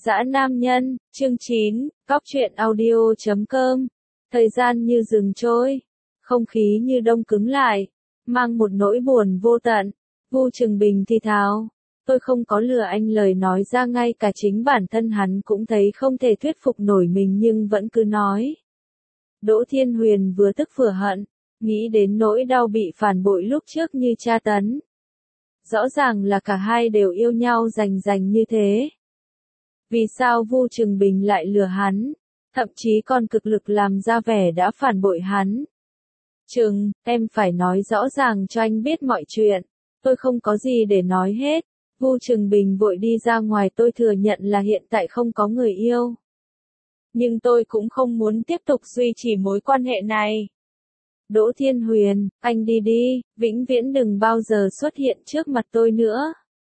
Dã nam nhân, chương 9, Cóc truyện audio.com. Thời gian như dừng trôi, không khí như đông cứng lại, mang một nỗi buồn vô tận. Vu Trường Bình thì thào, tôi không có lừa anh, lời nói ra ngay cả chính bản thân hắn cũng thấy không thể thuyết phục nổi mình nhưng vẫn cứ nói. Đỗ Thiên Huyền vừa tức vừa hận, nghĩ đến nỗi đau bị phản bội lúc trước như tra tấn. Rõ ràng là cả hai đều yêu nhau rành như thế. Vì sao Vu Trường Bình lại lừa hắn, thậm chí còn cực lực làm ra vẻ đã phản bội hắn? Trường, em phải nói rõ ràng cho anh biết mọi chuyện, tôi không có gì để nói hết. Vu Trường Bình vội đi ra ngoài, tôi thừa nhận là hiện tại không có người yêu. Nhưng tôi cũng không muốn tiếp tục duy trì mối quan hệ này. Đỗ Thiên Huyền, anh đi đi, vĩnh viễn đừng bao giờ xuất hiện trước mặt tôi nữa.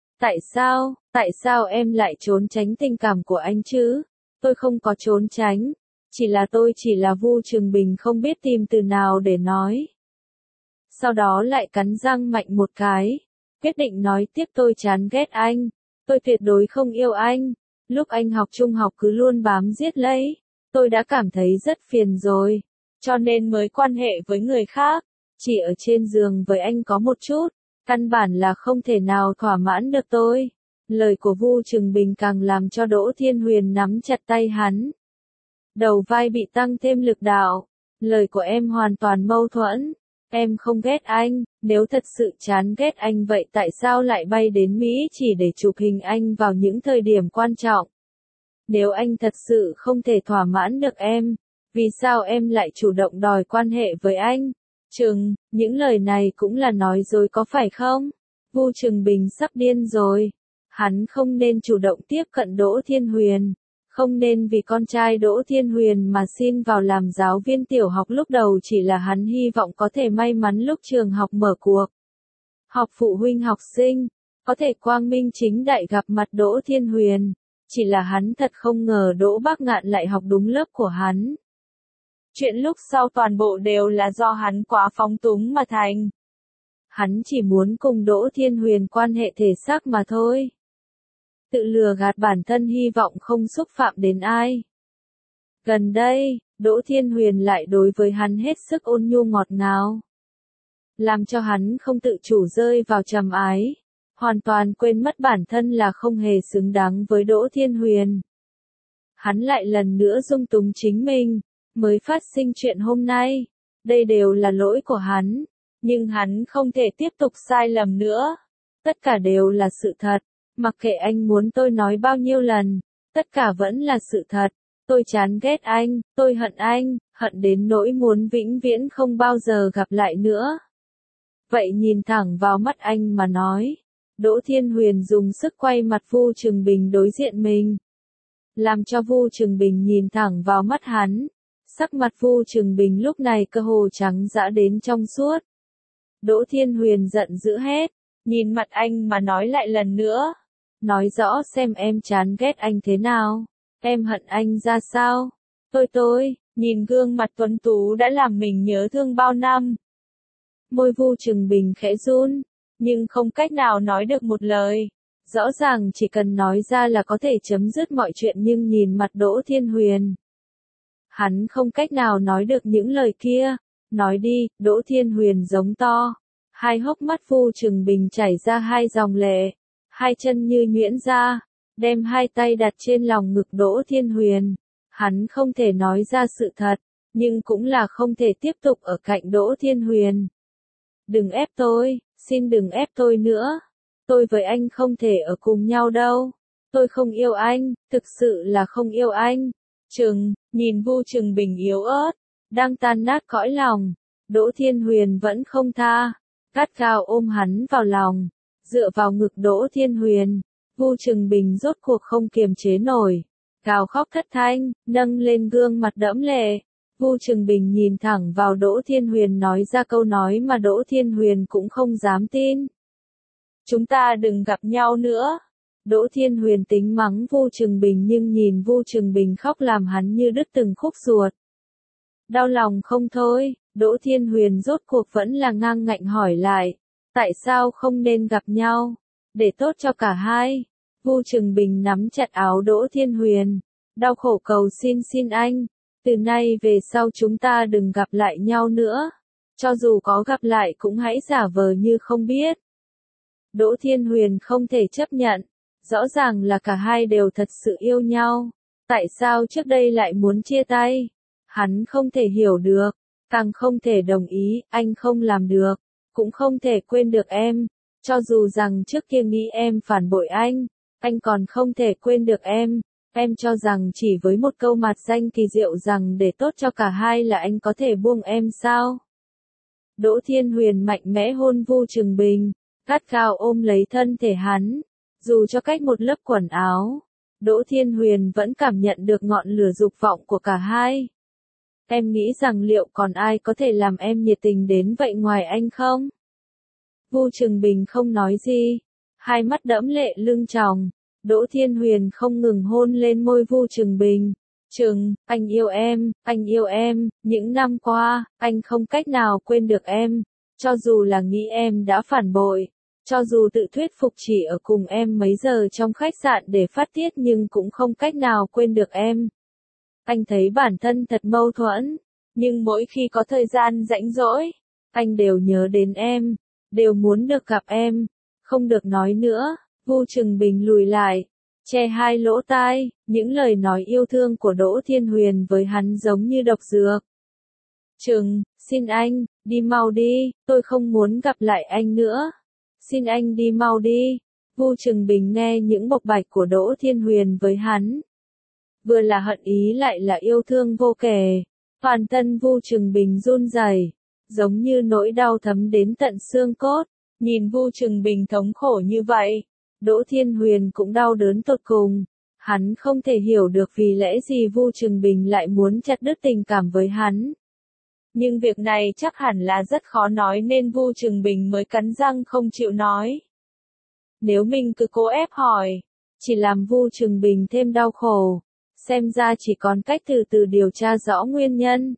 Tại sao em lại trốn tránh tình cảm của anh chứ? Tôi không có trốn tránh, tôi chỉ là Vu Trường Bình không biết tìm từ nào để nói. Sau đó lại cắn răng mạnh một cái, quyết định nói tiếp, tôi chán ghét anh, tôi tuyệt đối không yêu anh. Lúc anh học trung học cứ luôn bám giết lấy, tôi đã cảm thấy rất phiền rồi, cho nên mới quan hệ với người khác, chỉ ở trên giường với anh có một chút. Căn bản là không thể nào thỏa mãn được tôi. Lời của Vu Trường Bình càng làm cho Đỗ Thiên Huyền nắm chặt tay hắn. Đầu vai bị tăng thêm lực đạo. Lời của em hoàn toàn mâu thuẫn. Em không ghét anh, nếu thật sự chán ghét anh vậy tại sao lại bay đến Mỹ chỉ để chụp hình anh vào những thời điểm quan trọng? Nếu anh thật sự không thể thỏa mãn được em, vì sao em lại chủ động đòi quan hệ với anh? Trường, những lời này cũng là nói dối có phải không? Vu Trường Bình sắp điên rồi. Hắn không nên chủ động tiếp cận Đỗ Thiên Huyền. Không nên vì con trai Đỗ Thiên Huyền mà xin vào làm giáo viên tiểu học, lúc đầu chỉ là hắn hy vọng có thể may mắn lúc trường học mở cuộc họp phụ huynh học sinh, có thể quang minh chính đại gặp mặt Đỗ Thiên Huyền. Chỉ là hắn thật không ngờ Đỗ Bác Ngạn lại học đúng lớp của hắn. Chuyện lúc sau toàn bộ đều là do hắn quá phóng túng mà thành. Hắn chỉ muốn cùng Đỗ Thiên Huyền quan hệ thể xác mà thôi. Tự lừa gạt bản thân hy vọng không xúc phạm đến ai. Gần đây, Đỗ Thiên Huyền lại đối với hắn hết sức ôn nhu ngọt ngào, làm cho hắn không tự chủ rơi vào trầm ái, hoàn toàn quên mất bản thân là không hề xứng đáng với Đỗ Thiên Huyền. Hắn lại lần nữa dung túng chính mình, mới phát sinh chuyện hôm nay. Đây đều là lỗi của hắn, nhưng hắn không thể tiếp tục sai lầm nữa. Tất cả đều là sự thật, mặc kệ anh muốn tôi nói bao nhiêu lần, tất cả vẫn là sự thật. Tôi chán ghét anh, tôi hận đến nỗi muốn vĩnh viễn không bao giờ gặp lại nữa. Vậy nhìn thẳng vào mắt anh mà nói. Đỗ Thiên Huyền dùng sức quay mặt Vu Trường Bình đối diện mình, làm cho Vu Trường Bình nhìn thẳng vào mắt hắn. Sắc mặt Vu Trường Bình lúc này cơ hồ trắng dã đến trong suốt. Đỗ Thiên Huyền giận dữ hét, nhìn mặt anh mà nói lại lần nữa. Nói rõ xem em chán ghét anh thế nào, em hận anh ra sao? Tôi, nhìn gương mặt tuấn tú đã làm mình nhớ thương bao năm. Môi Vu Trường Bình khẽ run, nhưng không cách nào nói được một lời. Rõ ràng chỉ cần nói ra là có thể chấm dứt mọi chuyện, nhưng nhìn mặt Đỗ Thiên Huyền, hắn không cách nào nói được những lời kia. Nói đi, Đỗ Thiên Huyền giống to. Hai hốc mắt Vu Trường Bình chảy ra hai dòng lệ, hai chân như nhuyễn ra, đem hai tay đặt trên lòng ngực Đỗ Thiên Huyền. Hắn không thể nói ra sự thật, nhưng cũng là không thể tiếp tục ở cạnh Đỗ Thiên Huyền. Đừng ép tôi, xin đừng ép tôi nữa. Tôi với anh không thể ở cùng nhau đâu. Tôi không yêu anh, thực sự là không yêu anh. Trường, nhìn Vu Trường Bình yếu ớt, đang tan nát cõi lòng. Đỗ Thiên Huyền vẫn không tha, gắt gao ôm hắn vào lòng, dựa vào ngực Đỗ Thiên Huyền. Vu Trường Bình rốt cuộc không kiềm chế nổi, gào khóc thất thanh, nâng lên gương mặt đẫm lệ. Vu Trường Bình nhìn thẳng vào Đỗ Thiên Huyền nói ra câu nói mà Đỗ Thiên Huyền cũng không dám tin. Chúng ta đừng gặp nhau nữa. Đỗ Thiên Huyền tính mắng Vu Trường Bình, nhưng nhìn Vu Trường Bình khóc làm hắn như đứt từng khúc ruột. Đau lòng không thôi, Đỗ Thiên Huyền rốt cuộc vẫn là ngang ngạnh hỏi lại. Tại sao không nên gặp nhau? Để tốt cho cả hai. Vu Trường Bình nắm chặt áo Đỗ Thiên Huyền, đau khổ cầu xin anh, từ nay về sau chúng ta đừng gặp lại nhau nữa. Cho dù có gặp lại cũng hãy giả vờ như không biết. Đỗ Thiên Huyền không thể chấp nhận, rõ ràng là cả hai đều thật sự yêu nhau. Tại sao trước đây lại muốn chia tay? Hắn không thể hiểu được, càng không thể đồng ý, anh không làm được, cũng không thể quên được em. Cho dù rằng trước kia nghĩ em phản bội anh còn không thể quên được em. Em cho rằng chỉ với một câu mạt danh kỳ diệu rằng để tốt cho cả hai là anh có thể buông em sao? Đỗ Thiên Huyền mạnh mẽ hôn Vu Trường Bình, gắt gao ôm lấy thân thể hắn, dù cho cách một lớp quần áo, Đỗ Thiên Huyền vẫn cảm nhận được ngọn lửa dục vọng của cả hai. Em nghĩ rằng liệu còn ai có thể làm em nhiệt tình đến vậy ngoài anh không? Vu Trường Bình không nói gì, hai mắt đẫm lệ lưng tròng, Đỗ Thiên Huyền không ngừng hôn lên môi Vu Trường Bình. Anh yêu em, những năm qua, anh không cách nào quên được em, cho dù là nghĩ em đã phản bội, cho dù tự thuyết phục chỉ ở cùng em mấy giờ trong khách sạn để phát tiết nhưng cũng không cách nào quên được em. Anh thấy bản thân thật mâu thuẫn, nhưng mỗi khi có thời gian rảnh rỗi, anh đều nhớ đến em, đều muốn được gặp em, không được nói nữa. Vu Trường Bình lùi lại, che hai lỗ tai, những lời nói yêu thương của Đỗ Thiên Huyền với hắn giống như độc dược. Xin anh, đi mau đi, tôi không muốn gặp lại anh nữa. Xin anh đi mau đi. Vu Trường Bình nghe những bộc bạch của Đỗ Thiên Huyền với hắn, vừa là hận ý lại là yêu thương vô kể. Toàn thân Vu Trường Bình run rẩy, giống như nỗi đau thấm đến tận xương cốt. Nhìn Vu Trường Bình thống khổ như vậy, Đỗ Thiên Huyền cũng đau đớn tột cùng. Hắn không thể hiểu được vì lẽ gì Vu Trường Bình lại muốn chặt đứt tình cảm với hắn. Nhưng việc này chắc hẳn là rất khó nói nên Vu Trường Bình mới cắn răng không chịu nói. Nếu mình cứ cố ép hỏi, chỉ làm Vu Trường Bình thêm đau khổ. Xem ra chỉ còn cách từ từ điều tra rõ nguyên nhân,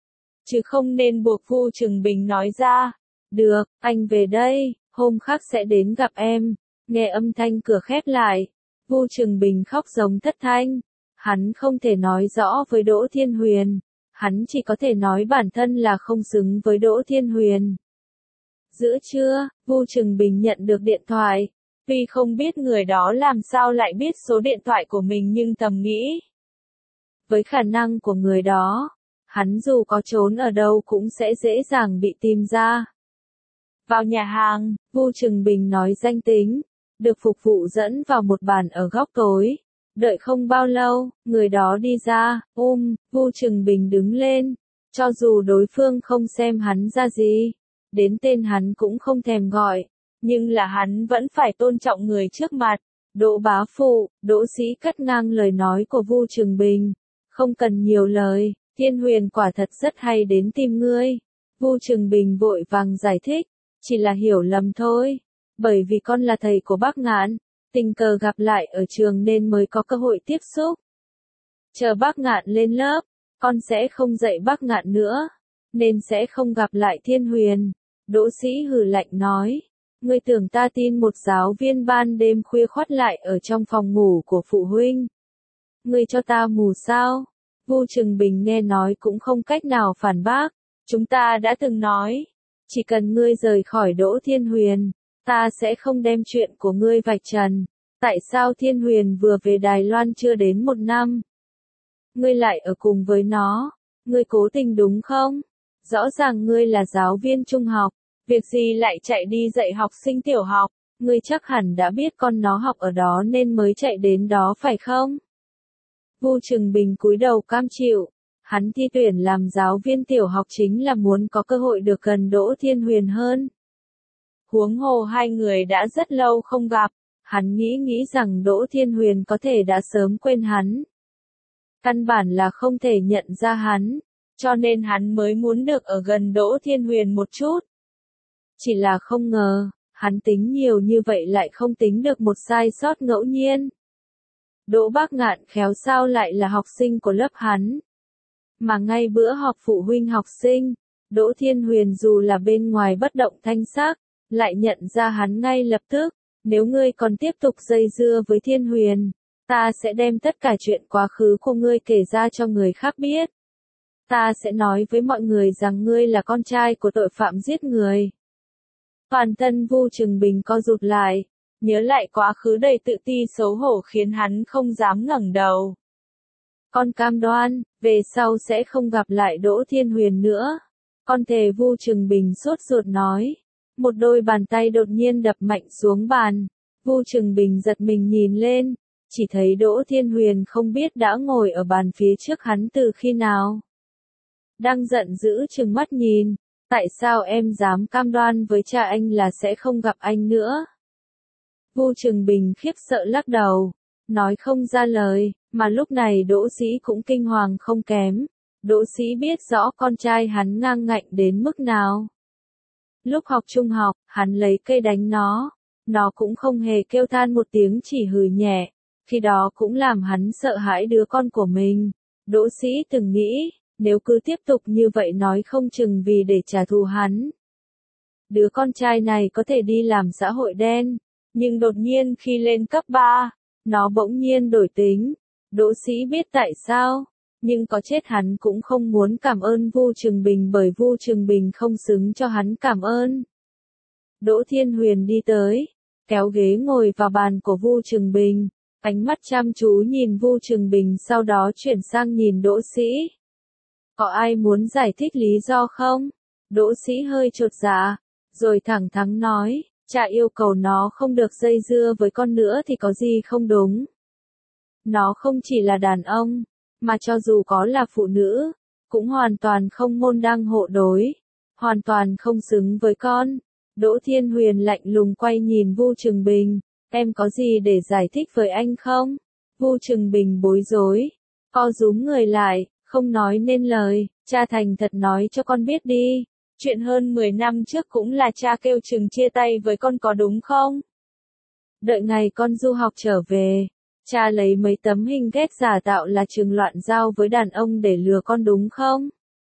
chứ không nên buộc Vu Trường Bình nói ra. Được, anh về đây, hôm khác sẽ đến gặp em. Nghe âm thanh cửa khép lại, Vu Trường Bình khóc giống thất thanh. Hắn không thể nói rõ với Đỗ Thiên Huyền, hắn chỉ có thể nói bản thân là không xứng với Đỗ Thiên Huyền. Giữa trưa, Vu Trường Bình nhận được điện thoại. Tuy không biết người đó làm sao lại biết số điện thoại của mình nhưng thầm nghĩ, với khả năng của người đó, hắn dù có trốn ở đâu cũng sẽ dễ dàng bị tìm ra. Vào nhà hàng, Vu Trường Bình nói danh tính, được phục vụ dẫn vào một bàn ở góc tối. Đợi không bao lâu, người đó đi ra, Vu Trường Bình đứng lên, cho dù đối phương không xem hắn ra gì, đến tên hắn cũng không thèm gọi, nhưng là hắn vẫn phải tôn trọng người trước mặt. Đỗ bá phụ, Đỗ Sĩ cắt ngang lời nói của Vu Trường Bình. Không cần nhiều lời, Thiên Huyền quả thật rất hay đến tìm ngươi. Vu Trường Bình vội vàng giải thích, chỉ là hiểu lầm thôi, bởi vì con là thầy của bác Ngạn, tình cờ gặp lại ở trường nên mới có cơ hội tiếp xúc. Chờ bác Ngạn lên lớp, con sẽ không dạy bác Ngạn nữa, nên sẽ không gặp lại Thiên Huyền. Đỗ Sĩ hừ lạnh nói, ngươi tưởng ta tin một giáo viên ban đêm khuya khoắt lại ở trong phòng ngủ của phụ huynh? Ngươi cho ta mù sao? Vu Trường Bình nghe nói cũng không cách nào phản bác. Chúng ta đã từng nói, chỉ cần ngươi rời khỏi Đỗ Thiên Huyền, ta sẽ không đem chuyện của ngươi vạch trần. Tại sao Thiên Huyền vừa về Đài Loan chưa đến 1 năm? Ngươi lại ở cùng với nó, ngươi cố tình đúng không? Rõ ràng ngươi là giáo viên trung học, việc gì lại chạy đi dạy học sinh tiểu học? Ngươi chắc hẳn đã biết con nó học ở đó nên mới chạy đến đó phải không? Vu Trường Bình cúi đầu cam chịu, hắn thi tuyển làm giáo viên tiểu học chính là muốn có cơ hội được gần Đỗ Thiên Huyền hơn. Huống hồ hai người đã rất lâu không gặp, hắn nghĩ rằng Đỗ Thiên Huyền có thể đã sớm quên hắn. Căn bản là không thể nhận ra hắn, cho nên hắn mới muốn được ở gần Đỗ Thiên Huyền một chút. Chỉ là không ngờ, hắn tính nhiều như vậy lại không tính được một sai sót ngẫu nhiên. Đỗ Bác Ngạn khéo sao lại là học sinh của lớp hắn. Mà ngay bữa họp phụ huynh học sinh, Đỗ Thiên Huyền dù là bên ngoài bất động thanh sắc, lại nhận ra hắn ngay lập tức. nếu ngươi còn tiếp tục dây dưa với Thiên Huyền, ta sẽ đem tất cả chuyện quá khứ của ngươi kể ra cho người khác biết. Ta sẽ nói với mọi người rằng ngươi là con trai của tội phạm giết người. Toàn thân Vu Trừng Bình co rụt lại, nhớ lại quá khứ đầy tự ti xấu hổ khiến hắn không dám ngẩng đầu. Con cam đoan, về sau sẽ không gặp lại Đỗ Thiên Huyền nữa. Con thề, Vu Trừng Bình sốt ruột nói. Một đôi bàn tay đột nhiên đập mạnh xuống bàn. Vu Trừng Bình giật mình nhìn lên, chỉ thấy Đỗ Thiên Huyền không biết đã ngồi ở bàn phía trước hắn từ khi nào. Đang giận dữ trừng mắt nhìn, tại sao em dám cam đoan với cha anh là sẽ không gặp anh nữa? Vu Trừng Bình khiếp sợ lắc đầu, nói không ra lời, mà lúc này Đỗ Sĩ cũng kinh hoàng không kém. Đỗ Sĩ biết rõ con trai hắn ngang ngạnh đến mức nào. Lúc học trung học, hắn lấy cây đánh nó cũng không hề kêu than một tiếng, chỉ hừ nhẹ, khi đó cũng làm hắn sợ hãi đứa con của mình. Đỗ Sĩ từng nghĩ, nếu cứ tiếp tục như vậy nói không chừng vì để trả thù hắn, đứa con trai này có thể đi làm xã hội đen, nhưng đột nhiên khi lên cấp 3, nó bỗng nhiên đổi tính. Đỗ Sĩ biết tại sao, nhưng có chết hắn cũng không muốn cảm ơn Vu Trừng Bình, bởi Vu Trừng Bình không xứng cho hắn cảm ơn. Đỗ Thiên Huyền đi tới, kéo ghế ngồi vào bàn của Vu Trừng Bình, ánh mắt chăm chú nhìn Vu Trừng Bình, sau đó chuyển sang nhìn Đỗ Sĩ. Có ai muốn giải thích lý do không? Đỗ Sĩ hơi chột dạ, rồi thẳng thắn nói, cha yêu cầu nó không được dây dưa với con nữa thì có gì không đúng. Nó không chỉ là đàn ông, mà cho dù có là phụ nữ, cũng hoàn toàn không môn đăng hộ đối, hoàn toàn không xứng với con. Đỗ Thiên Huyền lạnh lùng quay nhìn Vu Trừng Bình, em có gì để giải thích với anh không? Vu Trừng Bình bối rối, co rúm người lại, không nói nên lời. Cha thành thật nói cho con biết đi, chuyện hơn 10 năm trước cũng là cha kêu Trừng chia tay với con có đúng không? Đợi ngày con du học trở về, cha lấy mấy tấm hình ghép giả tạo là Trừng loạn giao với đàn ông để lừa con đúng không?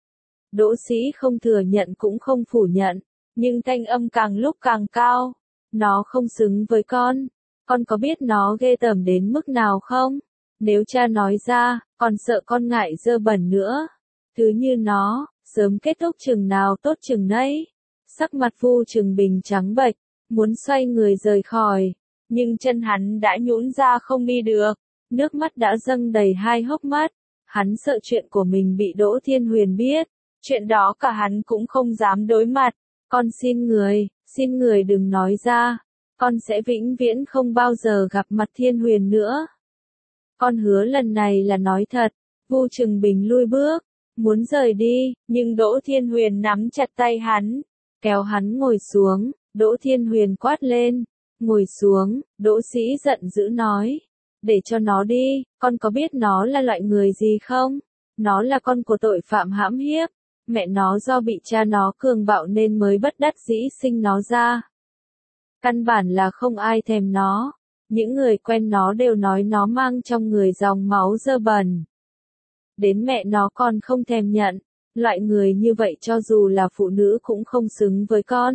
Đỗ Sĩ không thừa nhận cũng không phủ nhận, nhưng thanh âm càng lúc càng cao. Nó không xứng với con có biết nó ghê tởm đến mức nào không? Nếu cha nói ra, con sợ con ngại dơ bẩn nữa. Thứ như nó, sớm kết thúc chừng nào tốt chừng nấy. Sắc mặt Vu Trừng Bình trắng bệch, muốn xoay người rời khỏi, nhưng chân hắn đã nhũn ra không đi được, nước mắt đã dâng đầy hai hốc mắt. Hắn sợ chuyện của mình bị Đỗ Thiên Huyền biết, chuyện đó cả hắn cũng không dám đối mặt. Con xin người đừng nói ra, con sẽ vĩnh viễn không bao giờ gặp mặt Thiên Huyền nữa. Con hứa lần này là nói thật. Vu Trừng Bình lui bước, muốn rời đi, nhưng Đỗ Thiên Huyền nắm chặt tay hắn, kéo hắn ngồi xuống. Đỗ Thiên Huyền quát lên, ngồi xuống. Đỗ Sĩ giận dữ nói, để cho nó đi, con có biết nó là loại người gì không? Nó là con của tội phạm hãm hiếp, mẹ nó do bị cha nó cường bạo nên mới bất đắc dĩ sinh nó ra. Căn bản là không ai thèm nó, những người quen nó đều nói nó mang trong người dòng máu dơ bẩn. Đến mẹ nó còn không thèm nhận, loại người như vậy cho dù là phụ nữ cũng không xứng với con.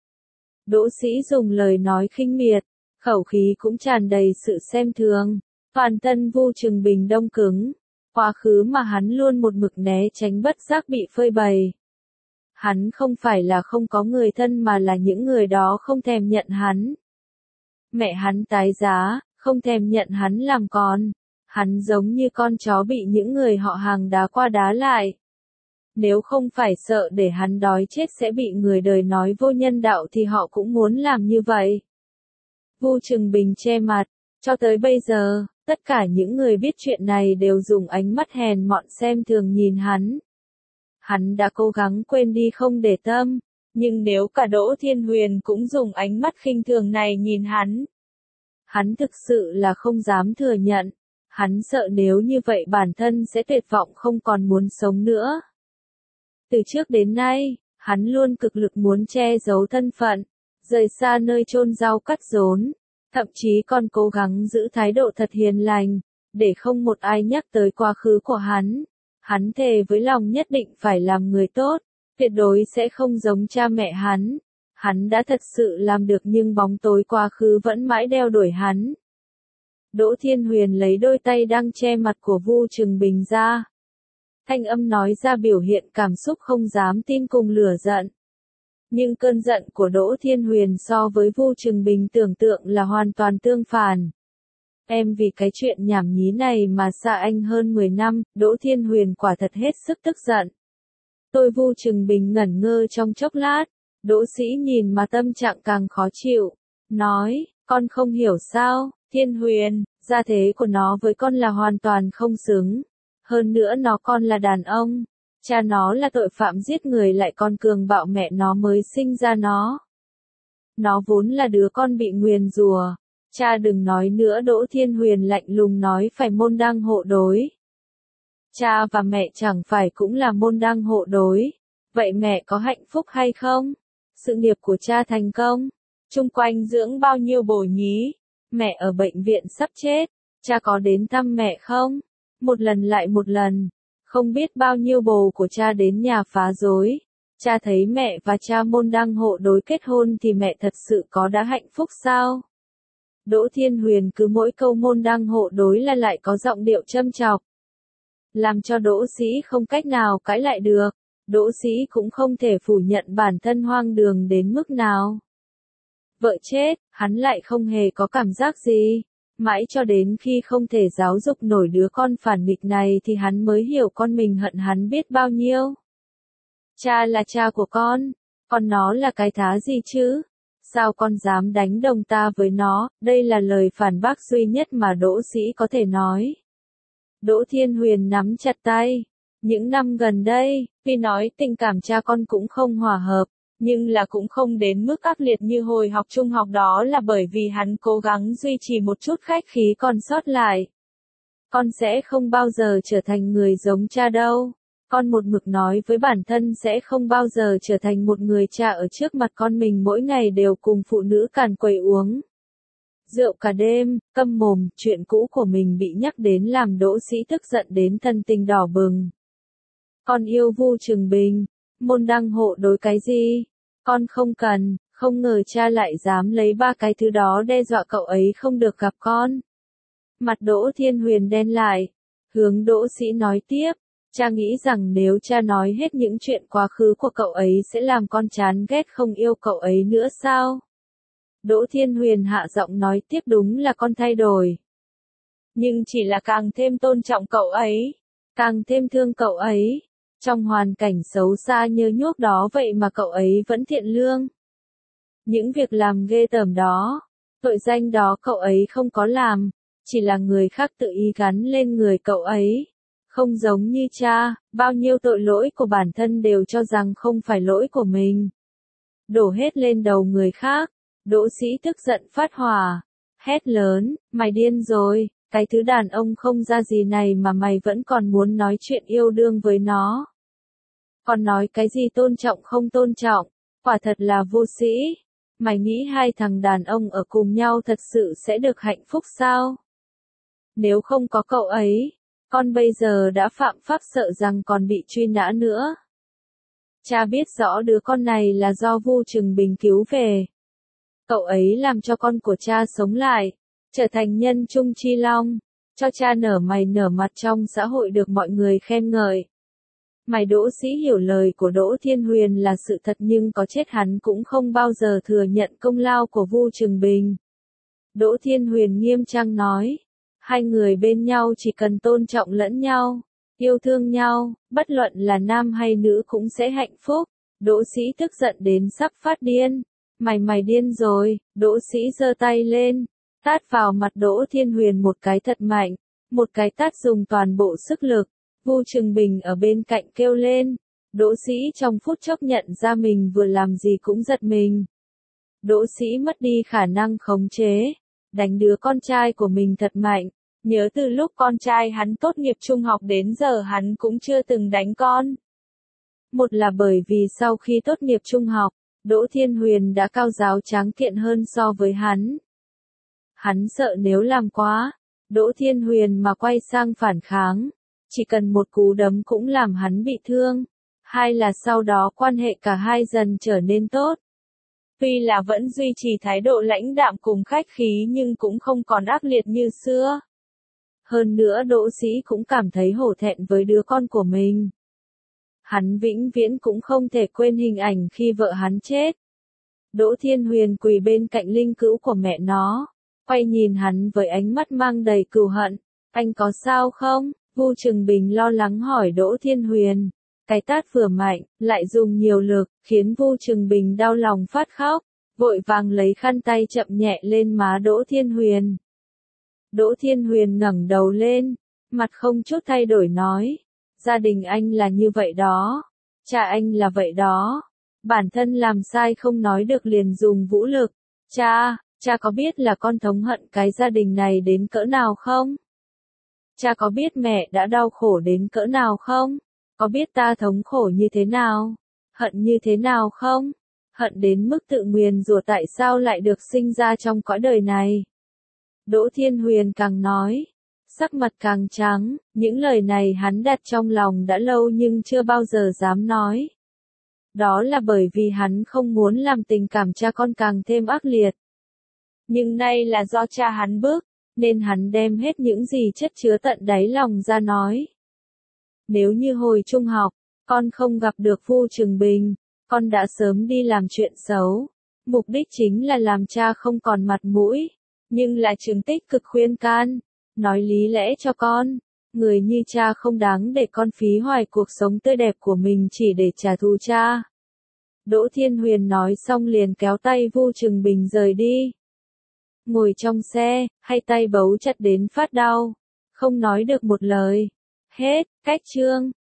Đỗ Sĩ dùng lời nói khinh miệt, khẩu khí cũng tràn đầy sự xem thường. Toàn thân Vu Trừng Bình đông cứng, quá khứ mà hắn luôn một mực né tránh bất giác bị phơi bày. Hắn không phải là không có người thân mà là những người đó không thèm nhận hắn. Mẹ hắn tái giá, không thèm nhận hắn làm con. Hắn giống như con chó bị những người họ hàng đá qua đá lại. Nếu không phải sợ để hắn đói chết sẽ bị người đời nói vô nhân đạo thì họ cũng muốn làm như vậy. Vu Trừng Bình che mặt, cho tới bây giờ, tất cả những người biết chuyện này đều dùng ánh mắt hèn mọn xem thường nhìn hắn. Hắn đã cố gắng quên đi không để tâm, nhưng nếu cả Đỗ Thiên Huyền cũng dùng ánh mắt khinh thường này nhìn hắn thực sự là không dám thừa nhận. Hắn sợ nếu như vậy bản thân sẽ tuyệt vọng không còn muốn sống nữa. Từ trước đến nay, hắn luôn cực lực muốn che giấu thân phận, rời xa nơi chôn rau cắt rốn, thậm chí còn cố gắng giữ thái độ thật hiền lành, để không một ai nhắc tới quá khứ của hắn. Hắn thề với lòng nhất định phải làm người tốt, tuyệt đối sẽ không giống cha mẹ hắn. Hắn đã thật sự làm được nhưng bóng tối quá khứ vẫn mãi đeo đuổi hắn. Đỗ Thiên Huyền lấy đôi tay đang che mặt của Vu Trừng Bình ra. Thanh âm nói ra biểu hiện cảm xúc không dám tin cùng lửa giận. Nhưng cơn giận của Đỗ Thiên Huyền so với Vu Trừng Bình tưởng tượng là hoàn toàn tương phản. Em vì cái chuyện nhảm nhí này mà xa anh hơn 10 năm, Đỗ Thiên Huyền quả thật hết sức tức giận. Tôi Vu Trừng Bình ngẩn ngơ trong chốc lát, Đỗ Sĩ nhìn mà tâm trạng càng khó chịu, nói, con không hiểu sao, Thiên Huyền, gia thế của nó với con là hoàn toàn không xứng. Hơn nữa nó con là đàn ông, cha nó là tội phạm giết người lại còn cường bạo mẹ nó mới sinh ra nó. Nó vốn là đứa con bị nguyền rủa. Cha đừng nói nữa, Đỗ Thiên Huyền lạnh lùng nói, phải môn đăng hộ đối. Cha và mẹ chẳng phải cũng là môn đăng hộ đối. Vậy mẹ có hạnh phúc hay không? Sự nghiệp của cha thành công. Chung quanh dưỡng bao nhiêu bồ nhí. Mẹ ở bệnh viện sắp chết. Cha có đến thăm mẹ không? Một lần lại một lần. Không biết bao nhiêu bồ của cha đến nhà phá rối. Cha thấy mẹ và cha môn đăng hộ đối kết hôn thì mẹ thật sự có đã hạnh phúc sao? Đỗ Thiên Huyền cứ mỗi câu môn đăng hộ đối là lại có giọng điệu châm chọc. Làm cho Đỗ Sĩ không cách nào cãi lại được. Đỗ Sĩ cũng không thể phủ nhận bản thân hoang đường đến mức nào. Vợ chết, hắn lại không hề có cảm giác gì. Mãi cho đến khi không thể giáo dục nổi đứa con phản nghịch này thì hắn mới hiểu con mình hận hắn biết bao nhiêu. Cha là cha của con nó là cái thá gì chứ? Sao con dám đánh đồng ta với nó? Đây là lời phản bác duy nhất mà Đỗ Sĩ có thể nói. Đỗ Thiên Huyền nắm chặt tay. Những năm gần đây, tuy nói tình cảm cha con cũng không hòa hợp, nhưng là cũng không đến mức ác liệt như hồi học trung học, đó là bởi vì hắn cố gắng duy trì một chút khách khí còn sót lại. Con sẽ không bao giờ trở thành người giống cha đâu. Con một mực nói với bản thân sẽ không bao giờ trở thành một người cha ở trước mặt con mình mỗi ngày đều cùng phụ nữ càn quầy uống rượu cả đêm, câm mồm. Chuyện cũ của mình bị nhắc đến làm Đỗ Sĩ tức giận đến thân tình đỏ bừng. Con yêu Vu Trừng Bình, môn đăng hộ đối cái gì? Con không cần, không ngờ cha lại dám lấy ba cái thứ đó đe dọa cậu ấy không được gặp con. Mặt Đỗ Thiên Huyền đen lại, hướng Đỗ Sĩ nói tiếp. Cha nghĩ rằng nếu cha nói hết những chuyện quá khứ của cậu ấy sẽ làm con chán ghét không yêu cậu ấy nữa sao? Đỗ Thiên Huyền hạ giọng nói tiếp, đúng là con thay đổi. Nhưng chỉ là càng thêm tôn trọng cậu ấy, càng thêm thương cậu ấy. Trong hoàn cảnh xấu xa nhơ nhuốc đó vậy mà cậu ấy vẫn thiện lương. Những việc làm ghê tởm đó, tội danh đó cậu ấy không có làm, chỉ là người khác tự ý gắn lên người cậu ấy. Không giống như cha, bao nhiêu tội lỗi của bản thân đều cho rằng không phải lỗi của mình. Đổ hết lên đầu người khác. Đỗ Sĩ tức giận phát hỏa, hét lớn, mày điên rồi, cái thứ đàn ông không ra gì này mà mày vẫn còn muốn nói chuyện yêu đương với nó. Còn nói cái gì tôn trọng không tôn trọng, quả thật là vô sĩ. Mày nghĩ hai thằng đàn ông ở cùng nhau thật sự sẽ được hạnh phúc sao? Nếu không có cậu ấy, con bây giờ đã phạm pháp sợ rằng còn bị truy nã nữa. Cha biết rõ đứa con này là do Vu Trừng Bình cứu về. Cậu ấy làm cho con của cha sống lại, trở thành nhân trung chi long, cho cha nở mày nở mặt trong xã hội được mọi người khen ngợi. Mày Đỗ Sĩ hiểu lời của Đỗ Thiên Huyền là sự thật nhưng có chết hắn cũng không bao giờ thừa nhận công lao của Vu Trừng Bình. Đỗ Thiên Huyền nghiêm trang nói, hai người bên nhau chỉ cần tôn trọng lẫn nhau, yêu thương nhau, bất luận là nam hay nữ cũng sẽ hạnh phúc. Đỗ Sĩ tức giận đến sắp phát điên. Mày điên rồi. Đỗ Sĩ giơ tay lên, tát vào mặt Đỗ Thiên Huyền một cái thật mạnh, một cái tát dùng toàn bộ sức lực. Vu Trừng Bình ở bên cạnh kêu lên. Đỗ Sĩ trong phút chốc nhận ra mình vừa làm gì cũng giật mình. Đỗ Sĩ mất đi khả năng khống chế, đánh đứa con trai của mình thật mạnh. Nhớ từ lúc con trai hắn tốt nghiệp trung học đến giờ hắn cũng chưa từng đánh con. Một là bởi vì sau khi tốt nghiệp trung học, Đỗ Thiên Huyền đã cao giáo tráng kiện hơn so với hắn. Hắn sợ nếu làm quá, Đỗ Thiên Huyền mà quay sang phản kháng, chỉ cần một cú đấm cũng làm hắn bị thương. Hai là sau đó quan hệ cả hai dần trở nên tốt. Tuy là vẫn duy trì thái độ lãnh đạm cùng khách khí nhưng cũng không còn ác liệt như xưa. Hơn nữa Đỗ Sĩ cũng cảm thấy hổ thẹn với đứa con của mình. Hắn vĩnh viễn cũng không thể quên hình ảnh khi vợ hắn chết. Đỗ Thiên Huyền quỳ bên cạnh linh cữu của mẹ nó, quay nhìn hắn với ánh mắt mang đầy cừu hận. Anh có sao không? Vu Trừng Bình lo lắng hỏi Đỗ Thiên Huyền. Cái tát vừa mạnh, lại dùng nhiều lực, khiến Vu Trừng Bình đau lòng phát khóc, vội vàng lấy khăn tay chậm nhẹ lên má Đỗ Thiên Huyền. Đỗ Thiên Huyền ngẩng đầu lên, mặt không chút thay đổi nói, gia đình anh là như vậy đó, cha anh là vậy đó, bản thân làm sai không nói được liền dùng vũ lực, cha có biết là con thống hận cái gia đình này đến cỡ nào không? Cha có biết mẹ đã đau khổ đến cỡ nào không? Có biết ta thống khổ như thế nào? Hận như thế nào không? Hận đến mức tự nguyền rủa tại sao lại được sinh ra trong cõi đời này. Đỗ Thiên Huyền càng nói, sắc mặt càng trắng, những lời này hắn đặt trong lòng đã lâu nhưng chưa bao giờ dám nói. Đó là bởi vì hắn không muốn làm tình cảm cha con càng thêm ác liệt. Nhưng nay là do cha hắn bức, nên hắn đem hết những gì chất chứa tận đáy lòng ra nói. Nếu như hồi trung học, con không gặp được Vu Trừng Bình, con đã sớm đi làm chuyện xấu. Mục đích chính là làm cha không còn mặt mũi, nhưng là Trừng tích cực khuyên can, nói lý lẽ cho con. Người như cha không đáng để con phí hoài cuộc sống tươi đẹp của mình chỉ để trả thù cha. Đỗ Thiên Huyền nói xong liền kéo tay Vu Trừng Bình rời đi. Ngồi trong xe, hai tay bấu chặt đến phát đau, không nói được một lời. Hết, cách chương.